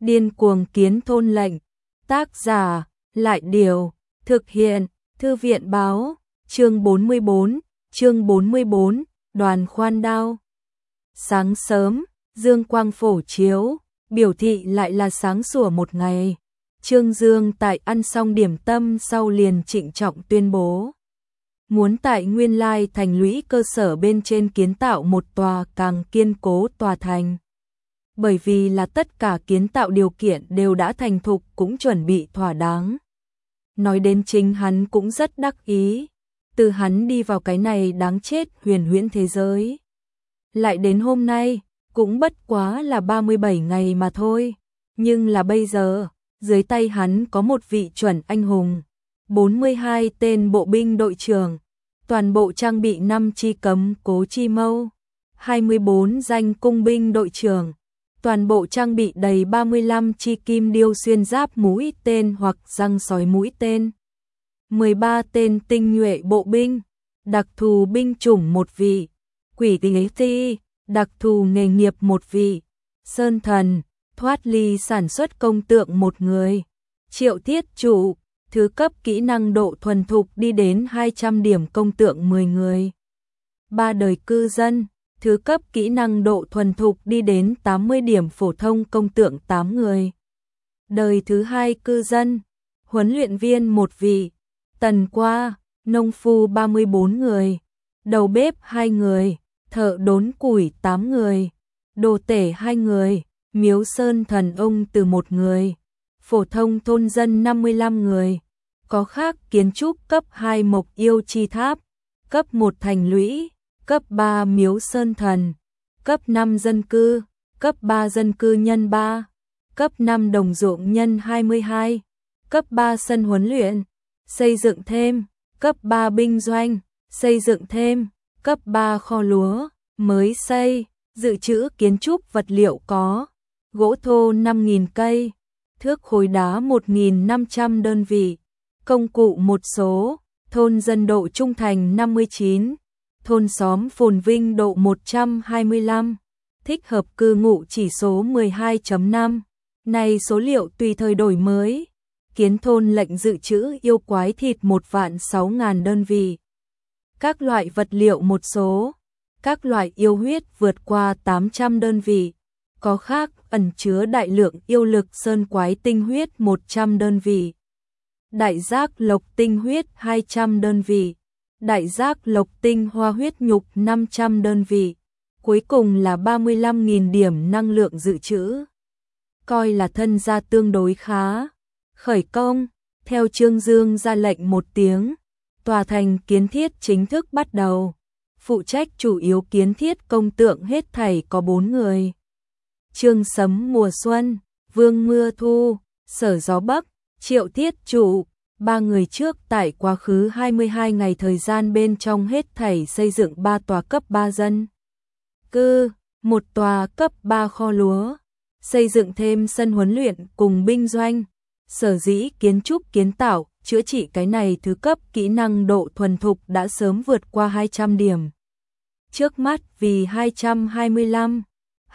Điên cuồng kiến thôn lệnh. Tác giả, Lại Điều. Thực hiện, Thư viện báo. Chương 44, Đoàn khoan đao. Sáng sớm, dương quang phổ chiếu, biểu thị lại là sáng sủa một ngày. Trương Dương tại ăn xong điểm tâm sau liền trịnh trọng tuyên bố. Muốn tại nguyên lai thành lũy cơ sở bên trên kiến tạo một tòa càng kiên cố tòa thành. Bởi vì là tất cả kiến tạo điều kiện đều đã thành thục cũng chuẩn bị thỏa đáng. Nói đến chính hắn cũng rất đắc ý. Từ hắn đi vào cái này đáng chết huyền huyễn thế giới. Lại đến hôm nay, cũng bất quá là 37 ngày mà thôi. Nhưng là bây giờ, dưới tay hắn có một vị chuẩn anh hùng. 42 tên bộ binh đội trưởng. Toàn bộ trang bị 5 chi cấm cố chi mâu. 24 danh cung binh đội trưởng. Toàn bộ trang bị đầy 35 chi kim điêu xuyên giáp mũi tên hoặc răng sói mũi tên. 13 tên tinh nhuệ bộ binh. Đặc thù binh chủng một vị. Quỷ tế ti, đặc thù nghề nghiệp một vị. Sơn thần, thoát ly sản xuất công tượng một người. Triệu Thiết Trụ, thứ cấp kỹ năng độ thuần thục đi đến 200 điểm công tượng 10 người. Ba đời cư dân, thứ cấp kỹ năng độ thuần thục đi đến 80 điểm phổ thông công tượng 8 người. Đời thứ hai cư dân, huấn luyện viên một vị. Tần qua, nông phu 34 người. Đầu bếp 2 người. Thợ đốn củi 8 người. Đồ tể 2 người. Miếu sơn thần ông từ 1 người. Phổ thông thôn dân 55 người. Có khác kiến trúc cấp 2 mộc yêu chi tháp. Cấp 1 thành lũy. Cấp 3 miếu sơn thần. Cấp 5 dân cư. Cấp 3 dân cư nhân 3. Cấp 5 đồng ruộng nhân 22. Cấp 3 sân huấn luyện. Xây dựng thêm. Cấp 3 binh doanh. Xây dựng thêm. Cấp 3 kho lúa. Mới xây. Dự trữ kiến trúc vật liệu có. Gỗ thô 5.000 cây. Thước khối đá 1.500 đơn vị. Công cụ một số. Thôn dân độ trung thành 59. Thôn xóm phồn vinh độ 125. Thích hợp cư ngụ chỉ số 12.5. Này số liệu tùy thời đổi mới. Kiến thôn lệnh dự trữ yêu quái thịt 1.600.000 đơn vị. Các loại vật liệu một số. Các loại yêu huyết vượt qua 800 đơn vị. Có khác ẩn chứa đại lượng yêu lực sơn quái tinh huyết 100 đơn vị. Đại giác lộc tinh huyết 200 đơn vị. Đại giác lộc tinh hoa huyết nhục 500 đơn vị. Cuối cùng là 35.000 điểm năng lượng dự trữ. Coi là thân gia tương đối khá. Khởi công, theo Trương Dương ra lệnh một tiếng. Tòa thành kiến thiết chính thức bắt đầu. Phụ trách chủ yếu kiến thiết công tượng hết thảy có 4 người. Trương Sấm mùa xuân, Vương mưa thu, Sở gió bắc, Triệu Thiết Trụ. 3 người trước tại quá khứ 22 ngày thời gian bên trong hết thảy xây dựng 3 tòa cấp 3 dân cư, 1 tòa cấp 3 kho lúa, xây dựng thêm sân huấn luyện cùng binh doanh. Sở dĩ kiến trúc kiến tạo, chữa trị cái này thứ cấp kỹ năng độ thuần thục đã sớm vượt qua 200 điểm. Trước mắt vì 225,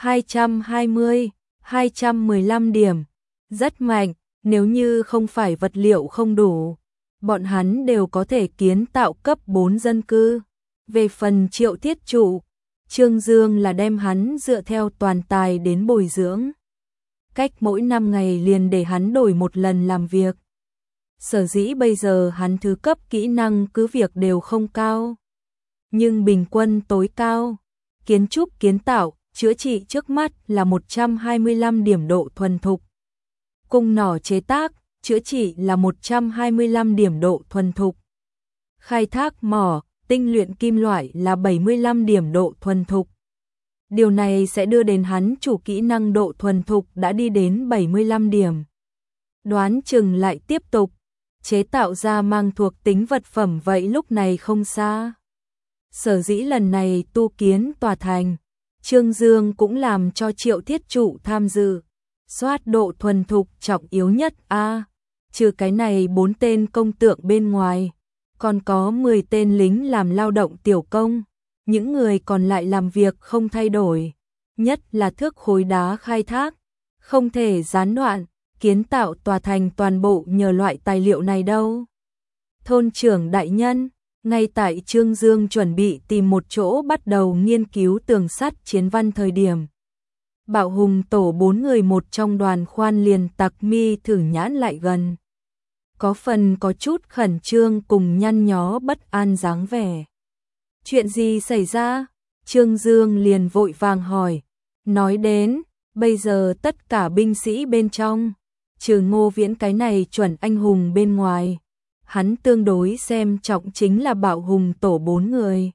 220, 215 điểm. Rất mạnh, nếu như không phải vật liệu không đủ, bọn hắn đều có thể kiến tạo cấp 4 dân cư. Về phần Triệu Thiết Trụ, Trương Dương là đem hắn dựa theo toàn tài đến bồi dưỡng. Cách mỗi 5 ngày liền để hắn đổi một lần làm việc. Sở dĩ bây giờ hắn thứ cấp kỹ năng cứ việc đều không cao. Nhưng bình quân tối cao, kiến trúc kiến tạo, chữa trị trước mắt là 125 điểm độ thuần thục. Cung nỏ chế tác, chữa trị là 125 điểm độ thuần thục. Khai thác mỏ, tinh luyện kim loại là 75 điểm độ thuần thục. Điều này sẽ đưa đến hắn chủ kỹ năng độ thuần thục đã đi đến 75 điểm. Đoán chừng lại tiếp tục, chế tạo ra mang thuộc tính vật phẩm vậy lúc này không xa. Sở dĩ lần này tu kiến tòa thành, Trương Dương cũng làm cho Triệu Thiết Trụ tham dự. Soát độ thuần thục trọng yếu nhất trừ cái này 4 tên công tượng bên ngoài, còn có 10 tên lính làm lao động tiểu công, những người còn lại làm việc không thay đổi, nhất là thước khối đá khai thác. không thể gián đoạn, kiến tạo tòa thành toàn bộ nhờ loại tài liệu này đâu. Thôn trưởng đại nhân, ngay tại Trương Dương chuẩn bị tìm một chỗ bắt đầu nghiên cứu tường sắt chiến văn thời điểm. Bạo Hùng tổ 4 người một trong đoàn khoan liền tặc mi thử nhãn lại gần. Có phần có chút khẩn trương cùng nhăn nhó bất an dáng vẻ. Chuyện gì xảy ra? Trương Dương liền vội vàng hỏi. Nói đến, bây giờ tất cả binh sĩ bên trong, trừ Ngô Viễn cái này chuẩn anh hùng bên ngoài, hắn tương đối xem trọng chính là Bạo Hùng tổ 4 người.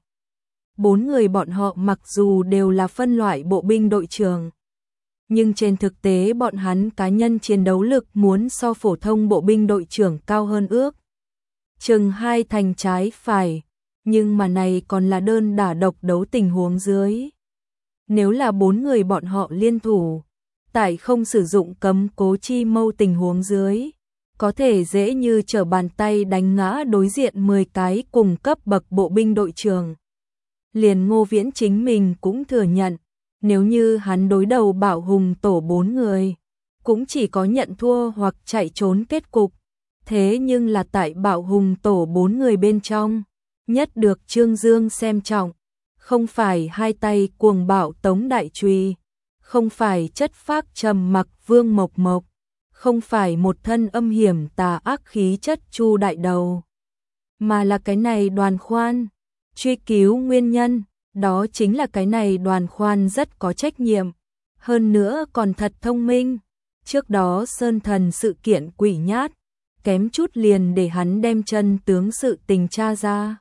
4 người bọn họ mặc dù đều là phân loại bộ binh đội trưởng, nhưng trên thực tế bọn hắn cá nhân chiến đấu lực muốn so phổ thông bộ binh đội trưởng cao hơn ước chừng 2 thành trái phải, nhưng mà này còn là đơn đả độc đấu tình huống dưới. Nếu là 4 người bọn họ liên thủ, tại không sử dụng cấm cố chi mâu tình huống dưới, có thể dễ như trở bàn tay đánh ngã đối diện 10 cái cùng cấp bậc bộ binh đội trưởng. Liền Ngô Viễn chính mình cũng thừa nhận, nếu như hắn đối đầu Bạo Hùng tổ 4 người, cũng chỉ có nhận thua hoặc chạy trốn kết cục. Thế nhưng là tại Bạo Hùng tổ 4 người bên trong, nhất được Trương Dương xem trọng, không phải hai tay cuồng bạo Tống Đại Trùy, không phải chất phác trầm mặc Vương Mộc Mộc, không phải một thân âm hiểm tà ác khí chất Chu Đại Đầu, mà là cái này Đoàn Khoan. Truy cứu nguyên nhân, đó chính là cái này Đoàn Khoan rất có trách nhiệm, hơn nữa còn thật thông minh. Trước đó Sơn Thần sự kiện quỷ nhát, kém chút liền để hắn đem chân tướng sự tình tra ra.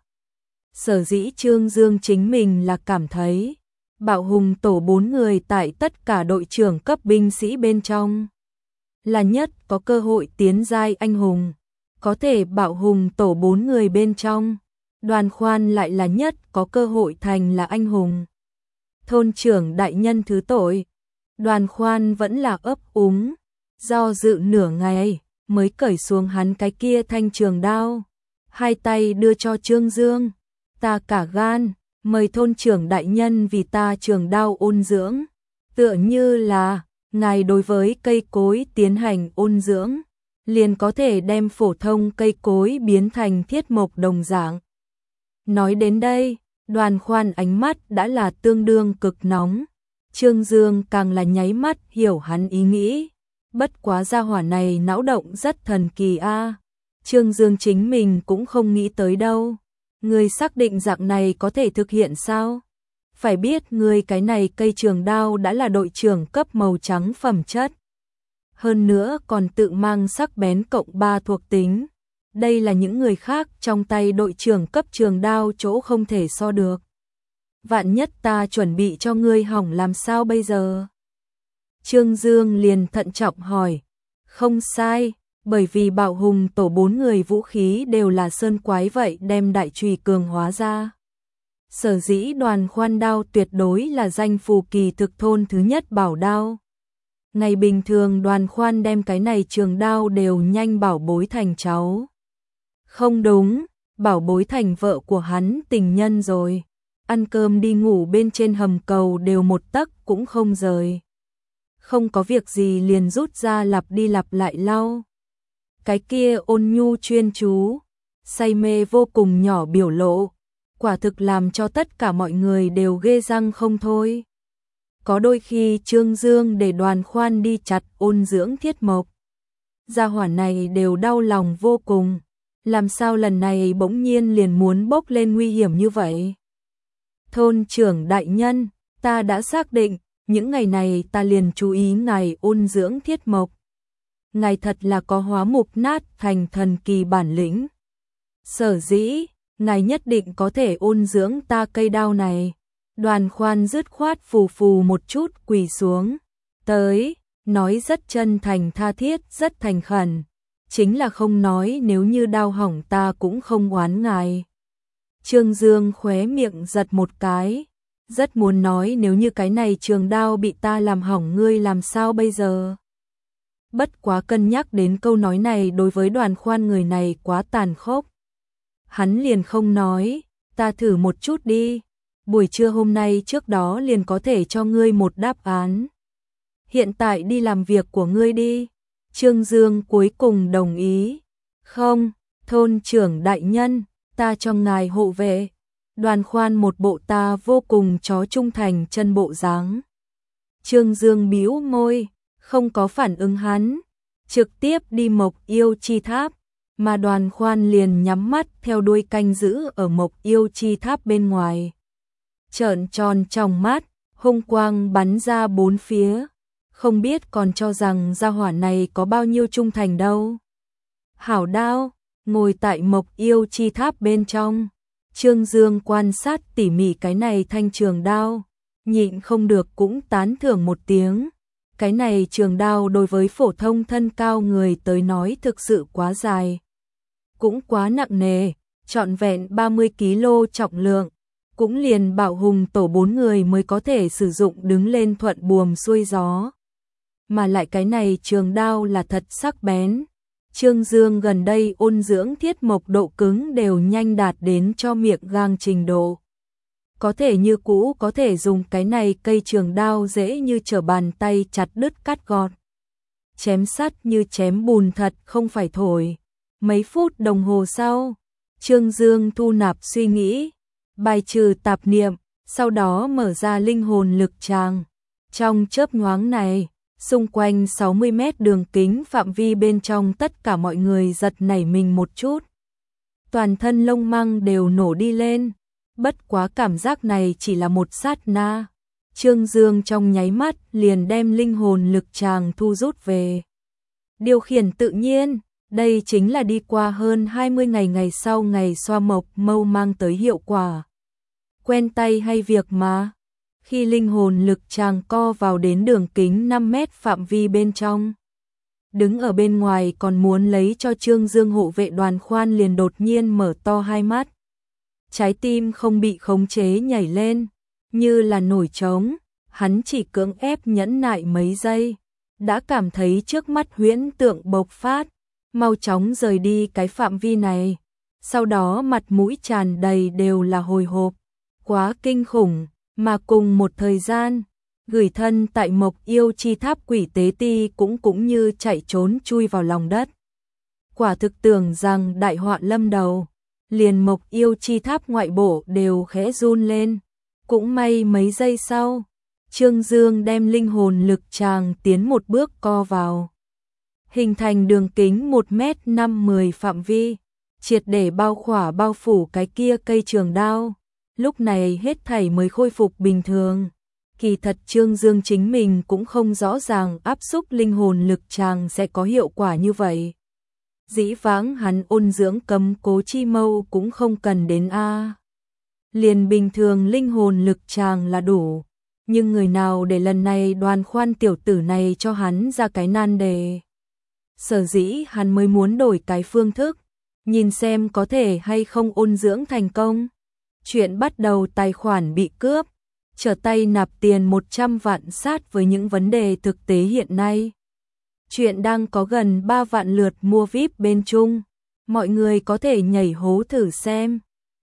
Sở dĩ Trương Dương chính mình là cảm thấy, Bạo Hùng tổ 4 người tại tất cả đội trưởng cấp binh sĩ bên trong, là nhất có cơ hội tiến giai anh hùng. Có thể Bạo Hùng tổ 4 người bên trong, Đoàn Khoan lại là nhất có cơ hội thành là anh hùng. Thôn trưởng đại nhân thứ tội, Đoàn Khoan vẫn là ấp úng, do dự nửa ngày mới cởi xuống hắn cái kia thanh trường đao, hai tay đưa cho Trương Dương. Ta cả gan, mời thôn trưởng đại nhân vì ta trường đao ôn dưỡng, tựa như là ngài đối với cây cối tiến hành ôn dưỡng, liền có thể đem phổ thông cây cối biến thành thiết mộc đồng dạng. Nói đến đây, Đoàn Khoan ánh mắt đã là tương đương cực nóng, Trương Dương càng là nháy mắt hiểu hắn ý nghĩ. Bất quá gia hỏa này não động rất thần kỳ a. Trương Dương chính mình cũng không nghĩ tới đâu. Người xác định dạng này có thể thực hiện sao? Phải biết người cái này cây trường đao đã là đội trưởng cấp màu trắng phẩm chất. Hơn nữa còn tự mang sắc bén cộng 3 thuộc tính. Đây là những người khác trong tay đội trưởng cấp trường đao chỗ không thể so được. Vạn nhất ta chuẩn bị cho ngươi hỏng làm sao bây giờ? Trương Dương liền thận trọng hỏi. Không sai, bởi vì Bạo Hùng tổ 4 người vũ khí đều là sơn quái vậy đem đại chùy cường hóa ra. Sở dĩ Đoàn Khoan đao tuyệt đối là danh phù kỳ thực thôn thứ nhất bảo đao. Ngày bình thường Đoàn Khoan đem cái này trường đao đều nhanh bảo bối thành cháu. Không đúng, bảo bối thành vợ của hắn tình nhân rồi. Ăn cơm đi ngủ bên trên hầm cầu đều một tấc cũng không rời. Không có việc gì liền rút ra lặp đi lặp lại lau. Cái kia ôn nhu chuyên chú, say mê vô cùng nhỏ biểu lộ, quả thực làm cho tất cả mọi người đều ghê răng không thôi. Có đôi khi Trương Dương để Đoàn Khoan đi chặt ôn dưỡng thiết mộc, gia hỏa này đều đau lòng vô cùng. Làm sao lần này bỗng nhiên liền muốn bốc lên nguy hiểm như vậy? Thôn trưởng đại nhân, ta đã xác định, những ngày này ta liền chú ý ngài ôn dưỡng thiết mộc. Ngài thật là có hóa mục nát thành thần kỳ bản lĩnh. Sở dĩ, ngài nhất định có thể ôn dưỡng ta cây đao này. Đoàn Khoan dứt khoát phù phù một chút quỳ xuống. Tới, nói rất chân thành tha thiết, rất thành khẩn. Chính là không nói nếu như đao hỏng ta cũng không oán ngài. Trương Dương khóe miệng giật một cái. Rất muốn nói nếu như cái này trường đao bị ta làm hỏng ngươi làm sao bây giờ. Bất quá cân nhắc đến câu nói này đối với Đoàn Khoan người này quá tàn khốc. Hắn liền không nói, ta thử một chút đi. Buổi trưa hôm nay trước đó liền có thể cho ngươi một đáp án. hiện tại đi làm việc của ngươi đi. Trương Dương cuối cùng đồng ý. Không, thôn trưởng đại nhân, ta cho ngài hộ vệ. Đoàn Khoan một bộ ta vô cùng chó trung thành chân bộ dáng. Trương Dương bĩu môi, không có phản ứng hắn, trực tiếp đi Mộc Yêu Chi Tháp, mà Đoàn Khoan liền nhắm mắt theo đuôi canh giữ ở Mộc Yêu Chi Tháp bên ngoài. Trợn tròn trong mắt, hung quang bắn ra bốn phía, không biết còn cho rằng gia hỏa này có bao nhiêu trung thành đâu. Hảo đao, ngồi tại Mộc Yêu Chi Tháp bên trong, Trương Dương quan sát tỉ mỉ cái này thanh trường đao, nhịn không được cũng tán thưởng một tiếng. Cái này trường đao đối với phổ thông thân cao người tới nói thực sự quá dài, cũng quá nặng nề, trọn vẹn 30 kg trọng lượng, cũng liền Bảo Hùng tổ 4 người mới có thể sử dụng đứng lên thuận buồm xuôi gió. Mà lại cái này trường đao là thật sắc bén. Trương Dương gần đây ôn dưỡng thiết mộc độ cứng đều nhanh đạt đến cho miệng gang trình độ. Có thể như cũ có thể dùng cái này cây trường đao dễ như trở bàn tay chặt đứt cắt gọt. Chém sắt như chém bùn thật không phải thổi. Mấy phút đồng hồ sau, Trương Dương thu nạp suy nghĩ, bài trừ tạp niệm, sau đó mở ra linh hồn lực tràng. Trong chớp nhoáng này, xung quanh 60 mét đường kính phạm vi bên trong tất cả mọi người giật nảy mình một chút. Toàn thân lông măng đều nổ đi lên. Bất quá cảm giác này chỉ là một sát na. Trương Dương trong nháy mắt liền đem linh hồn lực tràng thu rút về. Điều khiển tự nhiên, đây chính là đi qua hơn 20 ngày sau ngày xoa mộc mâu mang tới hiệu quả. Quen tay hay việc mà. Khi linh hồn lực tràng co vào đến đường kính 5 mét phạm vi bên trong. Đứng ở bên ngoài còn muốn lấy cho Trương Dương hộ vệ Đoàn Khoan liền đột nhiên mở to hai mắt. Trái tim không bị khống chế nhảy lên, như là nổi trống, hắn chỉ cưỡng ép nhẫn nại mấy giây, đã cảm thấy trước mắt huyễn tượng bộc phát, mau chóng rời đi cái phạm vi này, sau đó mặt mũi tràn đầy đều là hồi hộp, quá kinh khủng, mà cùng một thời gian, gửi thân tại Mộc Yêu Chi Tháp quỷ tế ti cũng như chạy trốn chui vào lòng đất. Quả thực tưởng rằng đại họa lâm đầu. Liền Mộc Yêu Chi Tháp ngoại bộ đều khẽ run lên. Cũng may mấy giây sau, Trương Dương đem linh hồn lực tràng tiến một bước co vào. Hình thành đường kính 1m50 phạm vi, triệt để bao phủ cái kia cây trường đao. Lúc này hết thảy mới khôi phục bình thường. Kỳ thật Trương Dương chính mình cũng không rõ ràng áp xúc linh hồn lực tràng sẽ có hiệu quả như vậy. Dĩ vãng hắn ôn dưỡng cấm cố chi mâu cũng không cần đến a. Liền bình thường linh hồn lực tràng là đủ, nhưng người nào để lần này Đoàn Khoan tiểu tử này cho hắn ra cái nan đề. Sở dĩ hắn mới muốn đổi cái phương thức, nhìn xem có thể hay không ôn dưỡng thành công. Chuyện bắt đầu tài khoản bị cướp, trở tay nạp tiền 100 vạn sát với những vấn đề thực tế hiện nay. Chuyện đang có gần 3 vạn lượt mua VIP bên Trung, mọi người có thể nhảy hố thử xem.